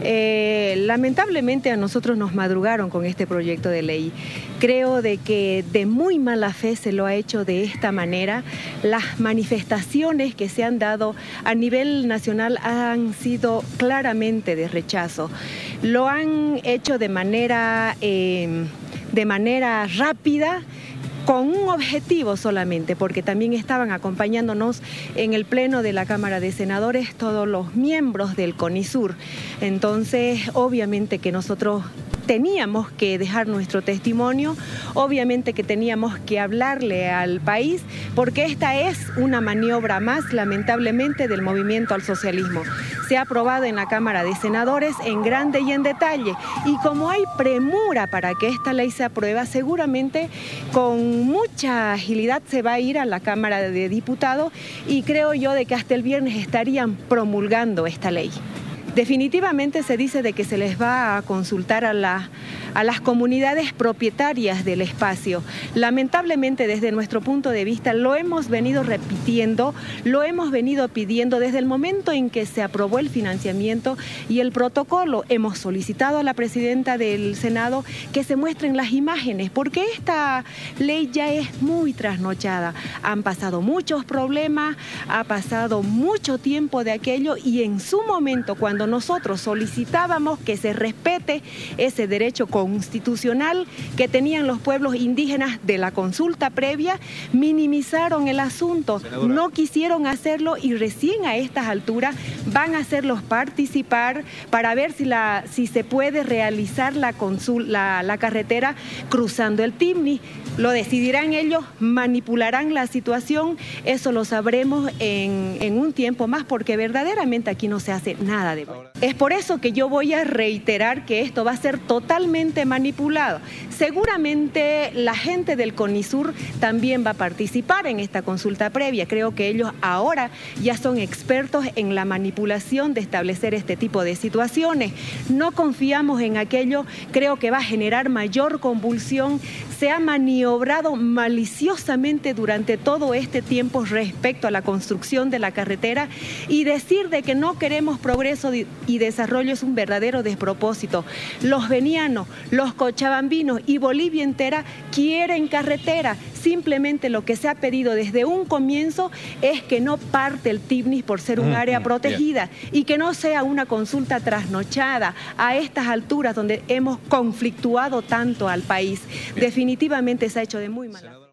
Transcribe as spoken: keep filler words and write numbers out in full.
Eh, lamentablemente a nosotros nos madrugaron con este proyecto de ley. Creo de que de muy mala fe se lo ha hecho de esta manera. Las manifestaciones que se han dado a nivel nacional han sido claramente de rechazo. Lo han hecho de manera, eh, de manera rápida, con un objetivo solamente, porque también estaban acompañándonos en el pleno de la Cámara de Senadores todos los miembros del CONISUR. Entonces, obviamente que nosotros teníamos que dejar nuestro testimonio, obviamente que teníamos que hablarle al país, porque esta es una maniobra más, lamentablemente, del movimiento al socialismo. Se ha aprobado en la Cámara de Senadores en grande y en detalle, y como hay premura para que esta ley se apruebe, seguramente con mucha agilidad se va a ir a la Cámara de Diputados, y creo yo de que hasta el viernes estarían promulgando esta ley. Definitivamente se dice de que se les va a consultar a, la, a las comunidades propietarias del espacio. Lamentablemente, desde nuestro punto de vista, lo hemos venido repitiendo, lo hemos venido pidiendo desde el momento en que se aprobó el financiamiento y el protocolo. Hemos solicitado a la presidenta del Senado que se muestren las imágenes, porque esta ley ya es muy trasnochada. Han pasado muchos problemas, ha pasado mucho tiempo de aquello, y en su momento, cuando nosotros solicitábamos que se respete ese derecho constitucional que tenían los pueblos indígenas de la consulta previa, minimizaron el asunto, Senadora. No quisieron hacerlo, y recién a estas alturas van a hacerlos participar para ver si, la, si se puede realizar la, consul, la, la carretera cruzando el Timni. Lo decidirán ellos, manipularán la situación, eso lo sabremos en, en un tiempo más, porque verdaderamente aquí no se hace nada de bueno. Es por eso que yo voy a reiterar que esto va a ser totalmente manipulado. Seguramente la gente del CONISUR también va a participar en esta consulta previa. Creo que ellos ahora ya son expertos en la manipulación de establecer este tipo de situaciones. No confiamos en aquello, creo que va a generar mayor convulsión. Se ha maniobrado maliciosamente durante todo este tiempo respecto a la construcción de la carretera, y decir de que no queremos progreso y desarrollo es un verdadero despropósito. Los venianos, los cochabambinos y Bolivia entera quieren carretera. Simplemente lo que se ha pedido desde un comienzo es que no parte el Timnis por ser un área protegida, y que no sea una consulta trasnochada a estas alturas donde hemos conflictuado tanto al país. Definitivamente se ha hecho de muy mala.